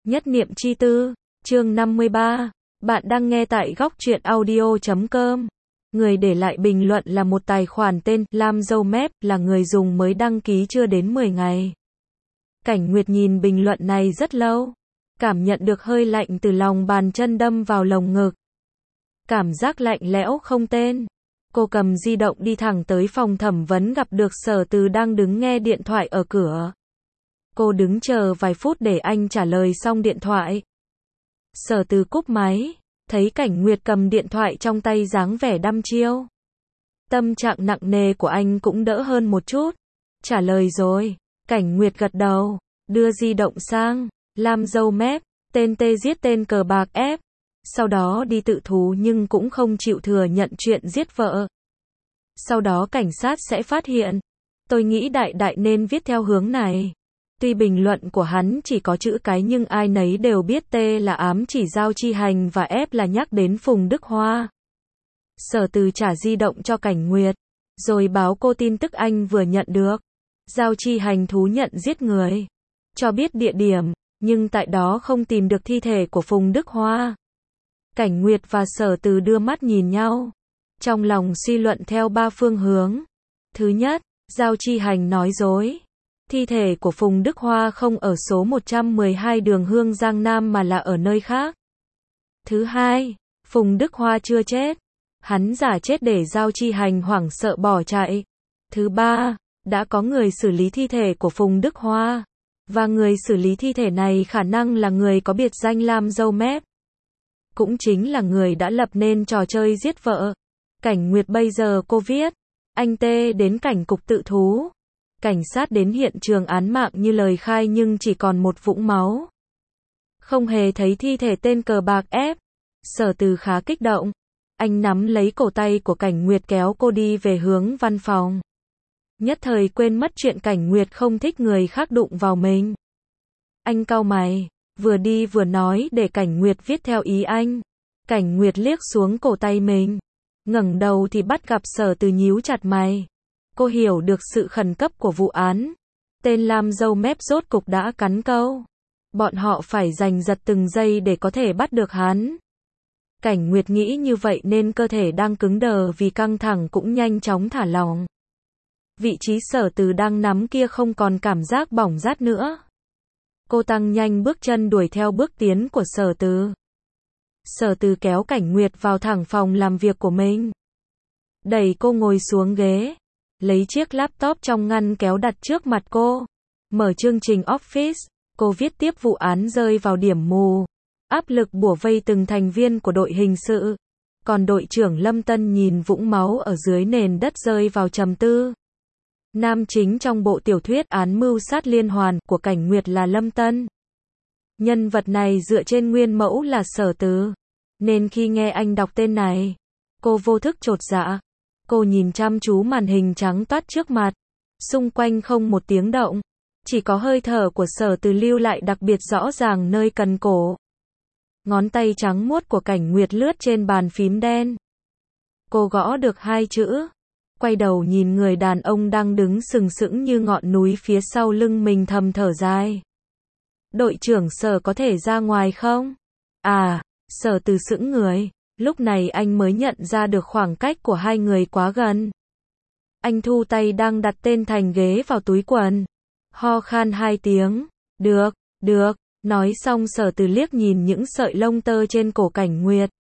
Nhất niệm chi tư, chương 53. Bạn đang nghe tại góc truyện audio.com. Người để lại bình luận là một tài khoản tên Lam Dâu Mép, là người dùng mới đăng ký chưa đến 10 ngày. Cảnh Nguyệt nhìn bình luận này rất lâu, cảm nhận được hơi lạnh từ lòng bàn chân đâm vào lồng ngực. Cảm giác lạnh lẽo không tên. Cô cầm di động đi thẳng tới phòng thẩm vấn, gặp được Sở Từ đang đứng nghe điện thoại ở cửa. Cô đứng chờ vài phút để anh trả lời xong điện thoại. Sở Từ cúp máy, thấy Cảnh Nguyệt cầm điện thoại trong tay dáng vẻ đăm chiêu. Tâm trạng nặng nề của anh cũng đỡ hơn một chút. Trả lời rồi. Cảnh Nguyệt gật đầu, đưa di động sang. Lam Dâu Mép, tên tê giết tên cờ bạc ép. Sau đó đi tự thú nhưng cũng không chịu thừa nhận chuyện giết vợ. Sau đó cảnh sát sẽ phát hiện. Tôi nghĩ đại nên viết theo hướng này. Tuy bình luận của hắn chỉ có chữ cái nhưng ai nấy đều biết T là ám chỉ Giao Chi Hành và F là nhắc đến Phùng Đức Hoa. Sở Từ trả di động cho Cảnh Nguyệt, rồi báo cô tin tức anh vừa nhận được. Giao Chi Hành thú nhận giết người, cho biết địa điểm, nhưng tại đó không tìm được thi thể của Phùng Đức Hoa. Cảnh Nguyệt và Sở Từ đưa mắt nhìn nhau, trong lòng suy luận theo ba phương hướng. Thứ nhất, Giao Chi Hành nói dối. Thi thể của Phùng Đức Hoa không ở số 112 đường Hương Giang Nam mà là ở nơi khác. Thứ hai, Phùng Đức Hoa chưa chết. Hắn giả chết để Giao Chi Hành hoảng sợ bỏ chạy. Thứ ba, đã có người xử lý thi thể của Phùng Đức Hoa. Và người xử lý thi thể này khả năng là người có biệt danh Lam Dâu Mép. Cũng chính là người đã lập nên trò chơi giết vợ. Cảnh Nguyệt bây giờ cô viết. Anh Tê đến cảnh cục tự thú. Cảnh sát đến hiện trường án mạng như lời khai nhưng chỉ còn một vũng máu. Không hề thấy thi thể tên cờ bạc ép. Sở Từ khá kích động. Anh nắm lấy cổ tay của Cảnh Nguyệt kéo cô đi về hướng văn phòng. Nhất thời quên mất chuyện Cảnh Nguyệt không thích người khác đụng vào mình. Anh cau mày, vừa đi vừa nói để Cảnh Nguyệt viết theo ý anh. Cảnh Nguyệt liếc xuống cổ tay mình. Ngẩng đầu thì bắt gặp Sở Từ nhíu chặt mày. Cô hiểu được sự khẩn cấp của vụ án. Tên Lam Dâu Mép rốt cục đã cắn câu. Bọn họ phải giành giật từng giây để có thể bắt được hắn. Cảnh Nguyệt nghĩ như vậy nên cơ thể đang cứng đờ vì căng thẳng cũng nhanh chóng thả lỏng. Vị trí Sở Từ đang nắm kia không còn cảm giác bỏng rát nữa. Cô tăng nhanh bước chân đuổi theo bước tiến của Sở Từ. Sở Từ kéo Cảnh Nguyệt vào thẳng phòng làm việc của mình. Đẩy cô ngồi xuống ghế. Lấy chiếc laptop trong ngăn kéo đặt trước mặt cô. Mở chương trình Office. Cô viết tiếp vụ án rơi vào điểm mù. Áp lực bủa vây từng thành viên của đội hình sự. Còn đội trưởng Lâm Tân nhìn vũng máu ở dưới nền đất rơi vào trầm tư. Nam chính trong bộ tiểu thuyết Án mưu sát liên hoàn của Cảnh Nguyệt là Lâm Tân. Nhân vật này dựa trên nguyên mẫu là Sở Từ. Nên khi nghe anh đọc tên này, cô vô thức chột dạ. Cô nhìn chăm chú màn hình trắng toát trước mặt. Xung quanh không một tiếng động. Chỉ có hơi thở của Sở Từ lưu lại đặc biệt rõ ràng nơi cần cổ. Ngón tay trắng muốt của Cảnh Nguyệt lướt trên bàn phím đen. Cô gõ được 2 chữ. Quay đầu nhìn người đàn ông đang đứng sừng sững như ngọn núi phía sau lưng mình, thầm thở dài. Đội trưởng Sở có thể ra ngoài không? À, Sở Từ sững người. Lúc này anh mới nhận ra được khoảng cách của hai người quá gần. Anh thu tay đang đặt tên thành ghế vào túi quần. Ho khan 2 tiếng. Được. Nói xong Sở Từ liếc nhìn những sợi lông tơ trên cổ Cảnh Nguyệt.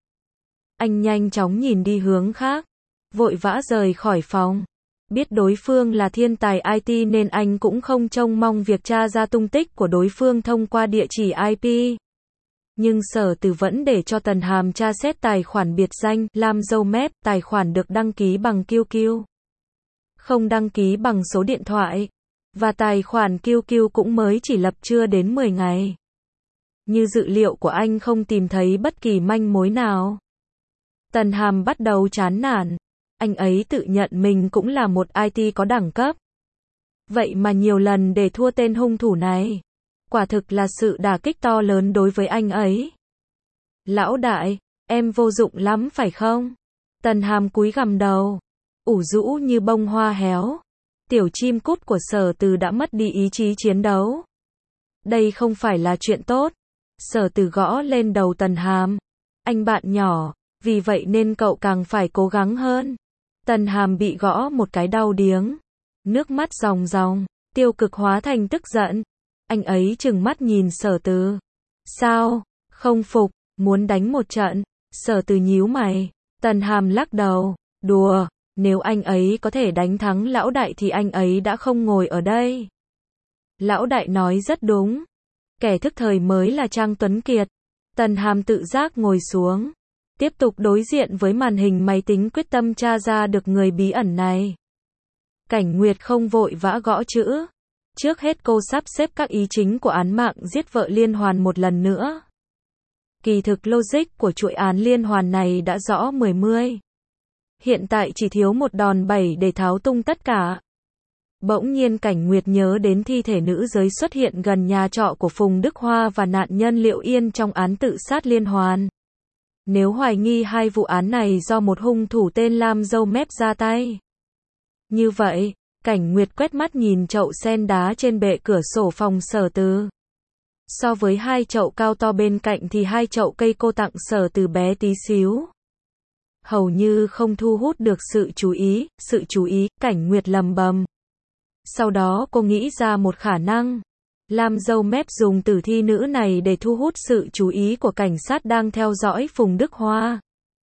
Anh nhanh chóng nhìn đi hướng khác. Vội vã rời khỏi phòng. Biết đối phương là thiên tài IT nên anh cũng không trông mong việc tra ra tung tích của đối phương thông qua địa chỉ IP. Nhưng Sở Từ vẫn để cho Tần Hàm tra xét tài khoản biệt danh Lam Dâu Mép, tài khoản được đăng ký bằng QQ. Không đăng ký bằng số điện thoại. Và tài khoản QQ cũng mới chỉ lập chưa đến 10 ngày. Như dự liệu của anh không tìm thấy bất kỳ manh mối nào. Tần Hàm bắt đầu chán nản. Anh ấy tự nhận mình cũng là một IT có đẳng cấp. Vậy mà nhiều lần để thua tên hung thủ này. Quả thực là sự đả kích to lớn đối với anh ấy. Lão đại, em vô dụng lắm phải không? Tần Hàm cúi gằm đầu. Ủ rũ như bông hoa héo. Tiểu chim cút của Sở Từ đã mất đi ý chí chiến đấu. Đây không phải là chuyện tốt. Sở Từ gõ lên đầu Tần Hàm. Anh bạn nhỏ, vì vậy nên cậu càng phải cố gắng hơn. Tần Hàm bị gõ một cái đau điếng. Nước mắt ròng ròng, tiêu cực hóa thành tức giận. Anh ấy trừng mắt nhìn Sở Từ. Sao? Không phục, muốn đánh một trận. Sở Từ nhíu mày. Tần Hàm lắc đầu. Đùa, nếu anh ấy có thể đánh thắng lão đại thì anh ấy đã không ngồi ở đây. Lão đại nói rất đúng. Kẻ thức thời mới là Trang Tuấn Kiệt. Tần Hàm tự giác ngồi xuống. Tiếp tục đối diện với màn hình máy tính quyết tâm tra ra được người bí ẩn này. Cảnh Nguyệt không vội vã gõ chữ. Trước hết cô sắp xếp các ý chính của án mạng giết vợ liên hoàn một lần nữa. Kỳ thực logic của chuỗi án liên hoàn này đã rõ mười mươi. Hiện tại chỉ thiếu một đòn bẩy để tháo tung tất cả. Bỗng nhiên Cảnh Nguyệt nhớ đến thi thể nữ giới xuất hiện gần nhà trọ của Phùng Đức Hoa và nạn nhân Liệu Yên trong án tự sát liên hoàn. Nếu hoài nghi hai vụ án này do một hung thủ tên Lam Dâu Mép ra tay. Như vậy, Cảnh Nguyệt quét mắt nhìn chậu sen đá trên bệ cửa sổ phòng Sở Từ. So với hai chậu cao to bên cạnh thì hai chậu cây cô tặng Sở Từ bé tí xíu. Hầu như không thu hút được sự chú ý, Cảnh Nguyệt lầm bầm. Sau đó cô nghĩ ra một khả năng. Lam Dâu Mép dùng tử thi nữ này để thu hút sự chú ý của cảnh sát đang theo dõi Phùng Đức Hoa.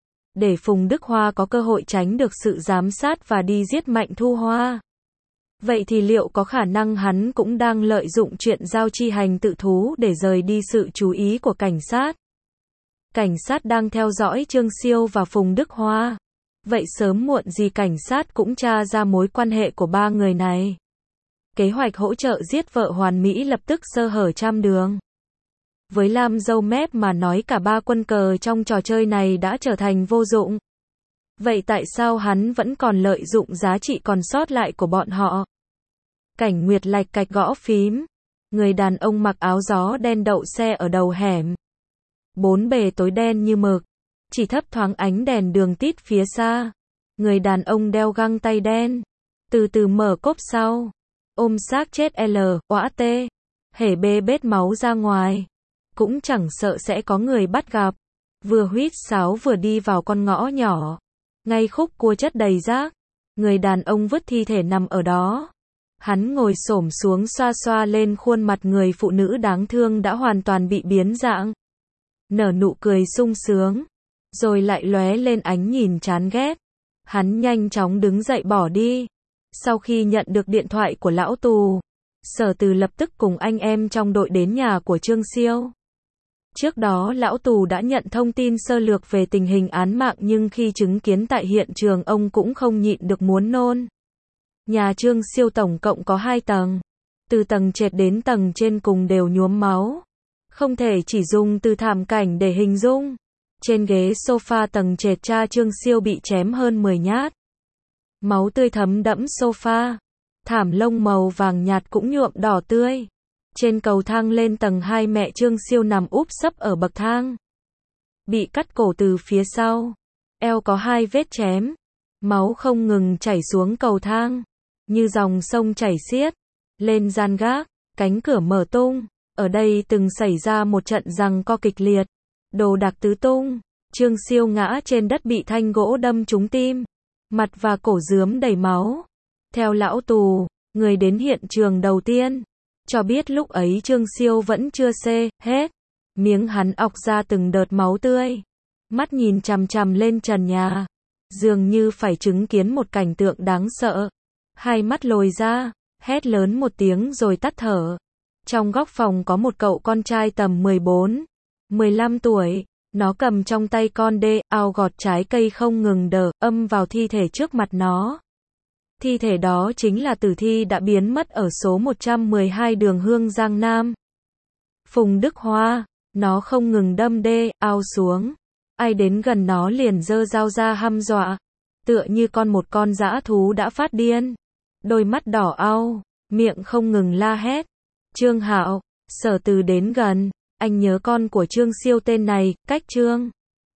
Để Phùng Đức Hoa có cơ hội tránh được sự giám sát và đi giết Mạnh Thu Hoa. Vậy thì liệu có khả năng hắn cũng đang lợi dụng chuyện Giao Chi Hành tự thú để rời đi sự chú ý của cảnh sát? Cảnh sát đang theo dõi Trương Siêu và Phùng Đức Hoa. Vậy sớm muộn gì cảnh sát cũng tra ra mối quan hệ của ba người này. Kế hoạch hỗ trợ giết vợ hoàn mỹ lập tức sơ hở trăm đường. Với Lam Dâu Mép mà nói cả ba quân cờ trong trò chơi này đã trở thành vô dụng. Vậy tại sao hắn vẫn còn lợi dụng giá trị còn sót lại của bọn họ? Cảnh Nguyệt lạch cạch gõ phím. Người đàn ông mặc áo gió đen đậu xe ở đầu hẻm. Bốn bề tối đen như mực. Chỉ thấp thoáng ánh đèn đường tít phía xa. Người đàn ông đeo găng tay đen. Từ từ mở cốp sau. Ôm xác chết oã tê. Hể bê bết máu ra ngoài. Cũng chẳng sợ sẽ có người bắt gặp. Vừa huýt sáo vừa đi vào con ngõ nhỏ. Ngay khúc cua chất đầy rác. Người đàn ông vứt thi thể nằm ở đó. Hắn ngồi xổm xuống xoa xoa lên khuôn mặt người phụ nữ đáng thương đã hoàn toàn bị biến dạng. Nở nụ cười sung sướng. Rồi lại lóe lên ánh nhìn chán ghét. Hắn nhanh chóng đứng dậy bỏ đi. Sau khi nhận được điện thoại của lão tù, Sở Từ lập tức cùng anh em trong đội đến nhà của Trương Siêu. Trước đó lão tù đã nhận thông tin sơ lược về tình hình án mạng nhưng khi chứng kiến tại hiện trường ông cũng không nhịn được muốn nôn. Nhà Trương Siêu tổng cộng có 2 tầng. Từ tầng trệt đến tầng trên cùng đều nhuốm máu. Không thể chỉ dùng từ thảm cảnh để hình dung. Trên ghế sofa tầng trệt cha Trương Siêu bị chém hơn 10 nhát. Máu tươi thấm đẫm sofa. Thảm lông màu vàng nhạt cũng nhuộm đỏ tươi. Trên cầu thang lên tầng 2 mẹ Trương Siêu nằm úp sấp ở bậc thang. Bị cắt cổ từ phía sau. Eo có 2 vết chém. Máu không ngừng chảy xuống cầu thang. Như dòng sông chảy xiết. Lên gian gác. Cánh cửa mở tung. Ở đây từng xảy ra một trận giằng co kịch liệt. Đồ đạc tứ tung. Trương Siêu ngã trên đất bị thanh gỗ đâm trúng tim. Mặt và cổ rướm đầy máu. Theo lão tù, người đến hiện trường đầu tiên cho biết lúc ấy Trương Siêu vẫn chưa hết. Miếng hắn ọc ra từng đợt máu tươi. Mắt nhìn chằm chằm lên trần nhà. Dường như phải chứng kiến một cảnh tượng đáng sợ. Hai mắt lồi ra, hét lớn một tiếng rồi tắt thở. Trong góc phòng có một cậu con trai tầm 14, 15 tuổi. Nó cầm trong tay con đê, ao gọt trái cây không ngừng âm vào thi thể trước mặt nó. Thi thể đó chính là tử thi đã biến mất ở số 112 đường Hương Giang Nam. Phùng Đức Hoa, nó không ngừng đâm đê, ao xuống. Ai đến gần nó liền giơ dao ra hăm dọa. Tựa như một con dã thú đã phát điên. Đôi mắt đỏ au, miệng không ngừng la hét. Trương Hạo, Sở Từ đến gần. Anh nhớ con của Trương Siêu tên này, cách Trương